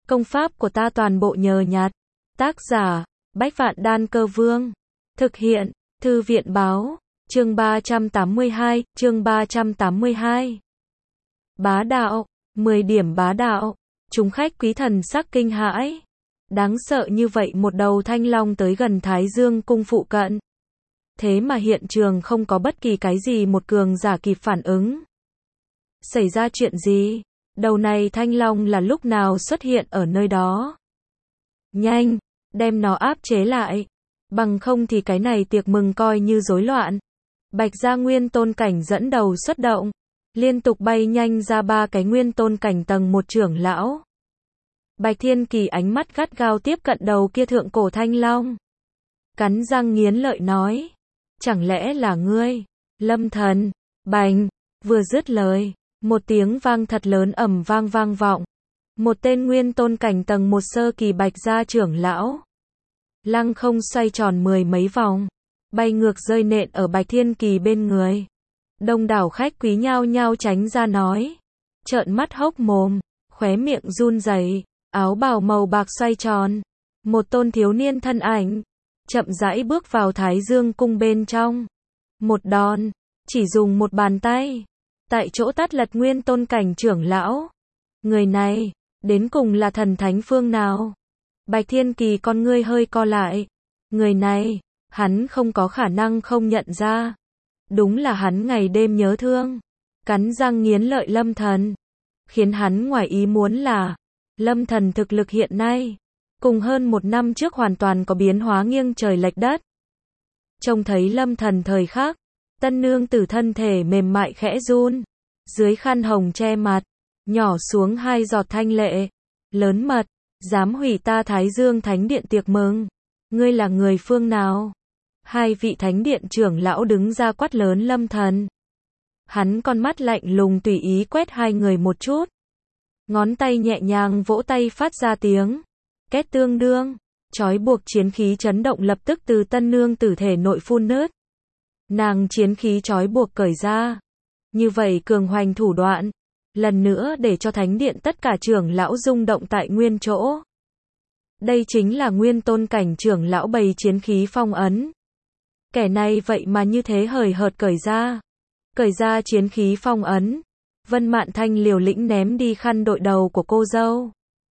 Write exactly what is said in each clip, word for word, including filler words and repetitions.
Công pháp của ta toàn bộ nhờ nhặt. Tác giả, Bách Vạn Đan Cơ Vương. Thực hiện, Thư viện Báo. Chương ba trăm tám mươi hai, chương ba trăm tám mươi hai. Bá đạo, mười điểm bá đạo. Chúng khách quý thần sắc kinh hãi. Đáng sợ như vậy một đầu thanh long tới gần Thái Dương cung phụ cận. Thế mà hiện trường không có bất kỳ cái gì một cường giả kịp phản ứng. Xảy ra chuyện gì? Đầu này thanh long là lúc nào xuất hiện ở nơi đó? Nhanh, đem nó áp chế lại. Bằng không thì cái này tiệc mừng coi như rối loạn. Bạch Gia Nguyên Tôn cảnh dẫn đầu xuất động. Liên tục bay nhanh ra ba cái nguyên tôn cảnh tầng một trưởng lão. Bạch Thiên Kỳ ánh mắt gắt gao tiếp cận đầu kia thượng cổ thanh long. Cắn răng nghiến lợi nói. Chẳng lẽ là ngươi, Lâm Thần? Bành, vừa dứt lời, một tiếng vang thật lớn ầm vang vang vọng. Một tên nguyên tôn cảnh tầng một sơ kỳ Bạch Gia trưởng lão. Lăng không xoay tròn mười mấy vòng. Bay ngược rơi nện ở Bạch Thiên Kỳ bên người. Đông đảo khách quý nhao nhao tránh ra nói. Trợn mắt hốc mồm, khóe miệng run rẩy, áo bào màu bạc xoay tròn. Một tôn thiếu niên thân ảnh, chậm rãi bước vào Thái Dương cung bên trong. Một đòn, chỉ dùng một bàn tay, tại chỗ tát lật nguyên tôn cảnh trưởng lão. Người này, đến cùng là thần thánh phương nào? Bạch Thiên Kỳ con ngươi hơi co lại. Người này, hắn không có khả năng không nhận ra. Đúng là hắn ngày đêm nhớ thương. Cắn răng nghiến lợi Lâm Thần. Khiến hắn ngoài ý muốn là, Lâm Thần thực lực hiện nay, cùng hơn một năm trước hoàn toàn có biến hóa nghiêng trời lệch đất. Trông thấy Lâm Thần thời khắc, tân nương tử thân thể mềm mại khẽ run. Dưới khăn hồng che mặt, nhỏ xuống hai giọt thanh lệ. Lớn mật, dám hủy ta Thái Dương Thánh Điện tiệc mừng. Ngươi là người phương nào? Hai vị thánh điện trưởng lão đứng ra quát lớn Lâm Thần. Hắn con mắt lạnh lùng tùy ý quét hai người một chút. Ngón tay nhẹ nhàng vỗ tay phát ra tiếng két tương đương, trói buộc chiến khí chấn động lập tức từ tân nương tử thể nội phun nứt. Nàng chiến khí trói buộc cởi ra. Như vậy cường hoành thủ đoạn, lần nữa để cho thánh điện tất cả trưởng lão rung động tại nguyên chỗ. Đây chính là nguyên tôn cảnh trưởng lão bày chiến khí phong ấn. Kẻ này vậy mà như thế hời hợt cởi ra. Cởi ra chiến khí phong ấn. Vân Mạn Thanh liều lĩnh ném đi khăn đội đầu của cô dâu.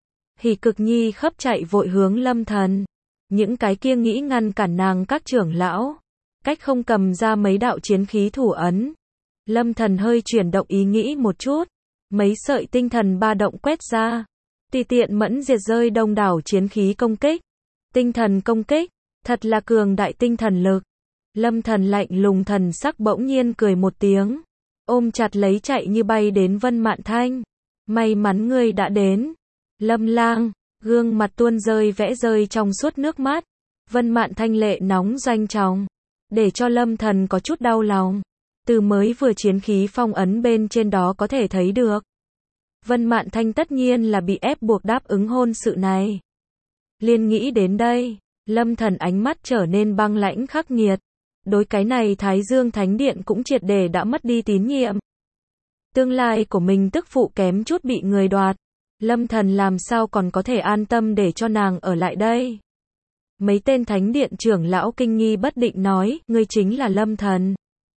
Hỉ Cực Nhi khấp chạy vội hướng Lâm Thần. Những cái kia nghĩ ngăn cản nàng các trưởng lão. Cách không cầm ra mấy đạo chiến khí thủ ấn. Lâm Thần hơi chuyển động ý nghĩ một chút. Mấy sợi tinh thần ba động quét ra. Tùy tiện mẫn diệt rơi đông đảo chiến khí công kích. Tinh thần công kích. Thật là cường đại tinh thần lực. Lâm Thần lạnh lùng thần sắc bỗng nhiên cười một tiếng. Ôm chặt lấy chạy như bay đến Vân Mạn Thanh. May mắn ngươi đã đến. Lâm Lang, gương mặt tuôn rơi vẽ rơi trong suốt nước mắt. Vân Mạn Thanh lệ nóng doanh trọng. Để cho Lâm Thần có chút đau lòng. Từ mới vừa chiến khí phong ấn bên trên đó có thể thấy được. Vân Mạn Thanh tất nhiên là bị ép buộc đáp ứng hôn sự này. Liên nghĩ đến đây, Lâm Thần ánh mắt trở nên băng lãnh khắc nghiệt. Đối cái này Thái Dương Thánh Điện cũng triệt để đã mất đi tín nhiệm. Tương lai của mình tức phụ kém chút bị người đoạt. Lâm Thần làm sao còn có thể an tâm để cho nàng ở lại đây. Mấy tên Thánh Điện trưởng lão kinh nghi bất định nói, ngươi chính là Lâm Thần.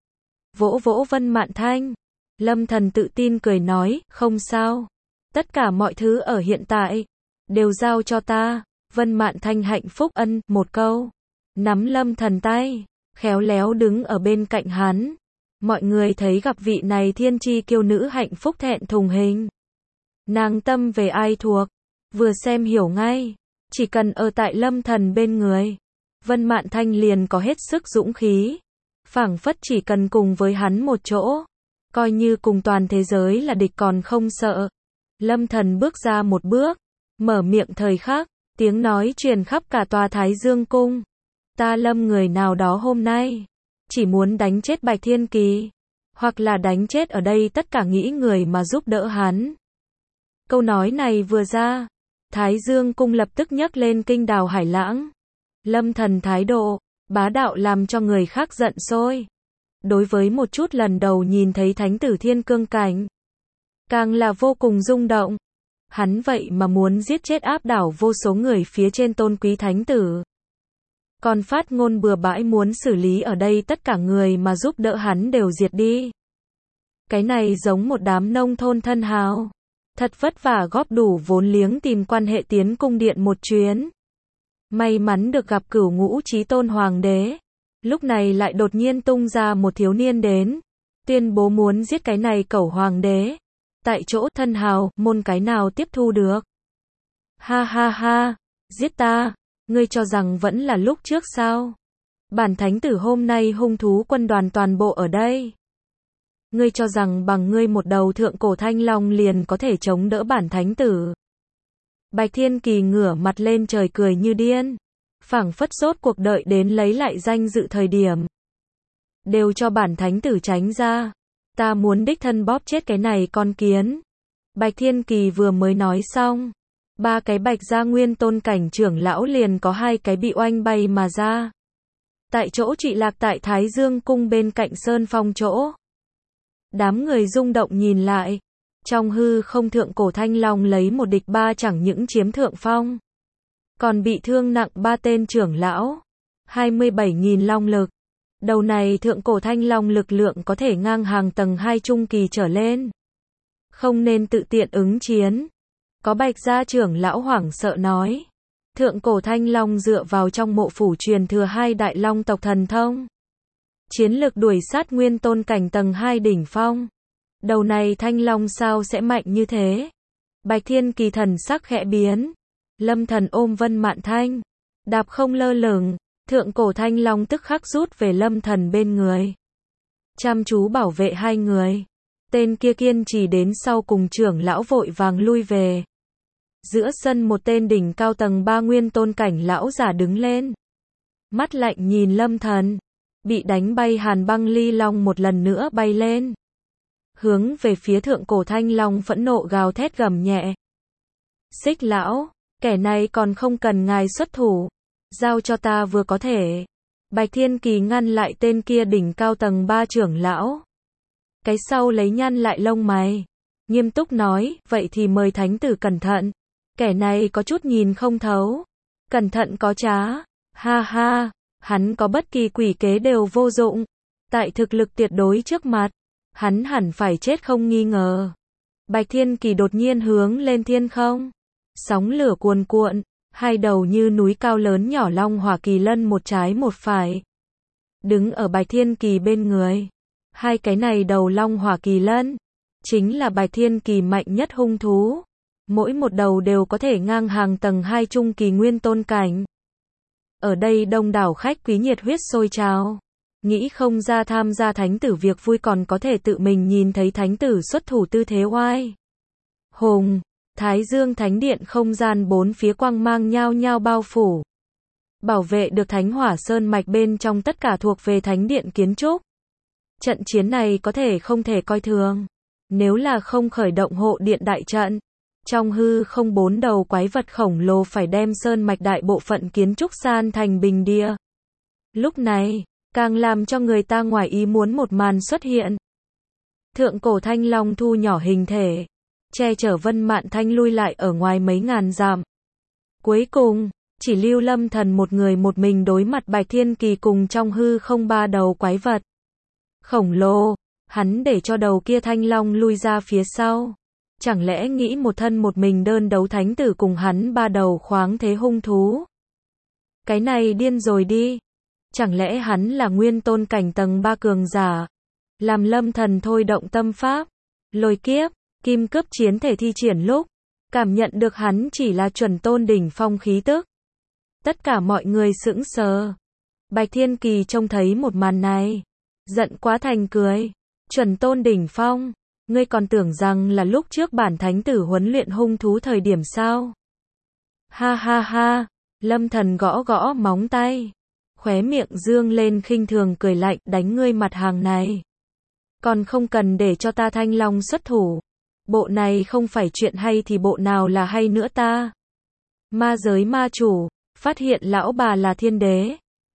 Vỗ vỗ Vân Mạn Thanh. Lâm Thần tự tin cười nói, không sao. Tất cả mọi thứ ở hiện tại, đều giao cho ta. Vân Mạn Thanh hạnh phúc ân, một câu. Nắm Lâm Thần tay, khéo léo đứng ở bên cạnh hắn. Mọi người thấy gặp vị này thiên chi kiêu nữ hạnh phúc thẹn thùng hình. Nàng tâm về ai thuộc, vừa xem hiểu ngay. Chỉ cần ở tại Lâm Thần bên người, Vân Mạn Thanh liền có hết sức dũng khí. Phảng phất chỉ cần cùng với hắn một chỗ, coi như cùng toàn thế giới là địch còn không sợ. Lâm Thần bước ra một bước, mở miệng thời khắc, tiếng nói truyền khắp cả tòa Thái Dương cung. Ta Lâm người nào đó hôm nay, chỉ muốn đánh chết Bạch Thiên Kỳ, hoặc là đánh chết ở đây tất cả nghĩ người mà giúp đỡ hắn. Câu nói này vừa ra, Thái Dương cung lập tức nhấc lên kinh đào hải lãng. Lâm Thần thái độ, bá đạo làm cho người khác giận sôi. Đối với một chút lần đầu nhìn thấy thánh tử thiên cương cảnh, càng là vô cùng rung động. Hắn vậy mà muốn giết chết áp đảo vô số người phía trên tôn quý thánh tử. Còn phát ngôn bừa bãi muốn xử lý ở đây tất cả người mà giúp đỡ hắn đều diệt đi. Cái này giống một đám nông thôn thân hào. Thật vất vả góp đủ vốn liếng tìm quan hệ tiến cung điện một chuyến. May mắn được gặp cửu ngũ chí tôn hoàng đế. Lúc này lại đột nhiên tung ra một thiếu niên đến. Tuyên bố muốn giết cái này cẩu hoàng đế. Tại chỗ thân hào, môn cái nào tiếp thu được. Ha ha ha, giết ta, ngươi cho rằng vẫn là lúc trước sao? Bản thánh tử hôm nay hung thú quân đoàn toàn bộ ở đây. Ngươi cho rằng bằng ngươi một đầu thượng cổ thanh long liền có thể chống đỡ bản thánh tử. Bạch Thiên Kỳ ngửa mặt lên trời cười như điên. Phảng phất sốt cuộc đợi đến lấy lại danh dự thời điểm. Đều cho bản thánh tử tránh ra. Ta muốn đích thân bóp chết cái này con kiến. Bạch Thiên Kỳ vừa mới nói xong. Ba cái bạch gia nguyên tôn cảnh trưởng lão liền có hai cái bị oanh bay mà ra. Tại chỗ trị lạc tại Thái Dương cung bên cạnh Sơn Phong chỗ. Đám người rung động nhìn lại. Trong hư không thượng cổ thanh long lấy một địch ba chẳng những chiếm thượng phong. Còn bị thương nặng ba tên trưởng lão. hai mươi bảy nghìn long lực. Đầu này thượng cổ thanh long lực lượng có thể ngang hàng tầng hai trung kỳ trở lên. Không nên tự tiện ứng chiến. Có bạch gia trưởng lão hoảng sợ nói. Thượng cổ thanh long dựa vào trong mộ phủ truyền thừa hai đại long tộc thần thông. Chiến lực đuổi sát nguyên tôn cảnh tầng hai đỉnh phong. Đầu này thanh long sao sẽ mạnh như thế? Bạch Thiên Kỳ thần sắc khẽ biến. Lâm Thần ôm Vân Mạn Thanh. Đạp không lơ lửng. Thượng cổ thanh long tức khắc rút về Lâm Thần bên người. Chăm chú bảo vệ hai người. Tên kia kiên trì đến sau cùng trưởng lão vội vàng lui về. Giữa sân một tên đỉnh cao tầng ba nguyên tôn cảnh lão giả đứng lên. Mắt lạnh nhìn Lâm Thần. Bị đánh bay Hàn Băng Ly Long một lần nữa bay lên. Hướng về phía thượng cổ thanh long phẫn nộ gào thét gầm nhẹ. Xích lão, kẻ này còn không cần ngài xuất thủ. Giao cho ta vừa có thể. Bạch Thiên Kỳ ngăn lại tên kia đỉnh cao tầng ba trưởng lão. Cái sau lấy nhăn lại lông mày. Nghiêm túc nói, vậy thì mời thánh tử cẩn thận. Kẻ này có chút nhìn không thấu. Cẩn thận có trá. Ha ha, hắn có bất kỳ quỷ kế đều vô dụng. Tại thực lực tuyệt đối trước mặt, hắn hẳn phải chết không nghi ngờ. Bạch Thiên Kỳ đột nhiên hướng lên thiên không. Sóng lửa cuồn cuộn. Hai đầu như núi cao lớn nhỏ long hỏa kỳ lân một trái một phải. Đứng ở Bạch Thiên Kỳ bên người. Hai cái này đầu long hỏa kỳ lân. Chính là Bạch Thiên Kỳ mạnh nhất hung thú. Mỗi một đầu đều có thể ngang hàng tầng hai trung kỳ nguyên tôn cảnh. Ở đây đông đảo khách quý nhiệt huyết sôi trào. Nghĩ không ra tham gia thánh tử việc vui còn có thể tự mình nhìn thấy thánh tử xuất thủ tư thế oai. Hùng. Thái Dương Thánh Điện không gian bốn phía quang mang nhao nhao bao phủ. Bảo vệ được Thánh Hỏa Sơn mạch bên trong tất cả thuộc về Thánh Điện kiến trúc. Trận chiến này có thể không thể coi thường. Nếu là không khởi động hộ điện đại trận, trong hư không bốn đầu quái vật khổng lồ phải đem Sơn mạch đại bộ phận kiến trúc san thành bình địa. Lúc này, càng làm cho người ta ngoài ý muốn một màn xuất hiện. Thượng cổ thanh long thu nhỏ hình thể. Che chở Vân Mạn Thanh lui lại ở ngoài mấy ngàn dặm. Cuối cùng, chỉ lưu Lâm Thần một người một mình đối mặt Bạch Thiên Kỳ cùng trong hư không ba đầu quái vật khổng lồ. Hắn để cho đầu kia thanh long lui ra phía sau. Chẳng lẽ nghĩ một thân một mình đơn đấu thánh tử cùng hắn ba đầu khoáng thế hung thú? Cái này điên rồi đi. Chẳng lẽ hắn là nguyên tôn cảnh tầng ba cường giả? Làm Lâm Thần thôi động tâm pháp, lôi kiếp, kim cướp chiến thể thi triển lúc, cảm nhận được hắn chỉ là chuẩn tôn đỉnh phong khí tức. Tất cả mọi người sững sờ. Bạch Thiên Kỳ trông thấy một màn này, giận quá thành cười. Chuẩn tôn đỉnh phong, ngươi còn tưởng rằng là lúc trước bản thánh tử huấn luyện hung thú thời điểm sao? Ha ha ha, Lâm Thần gõ gõ móng tay, khóe miệng dương lên khinh thường cười lạnh, đánh ngươi mặt hàng này. Còn không cần để cho ta thanh long xuất thủ. Bộ này không phải chuyện hay thì bộ nào là hay nữa ta? Ma giới ma chủ, phát hiện lão bà là thiên đế.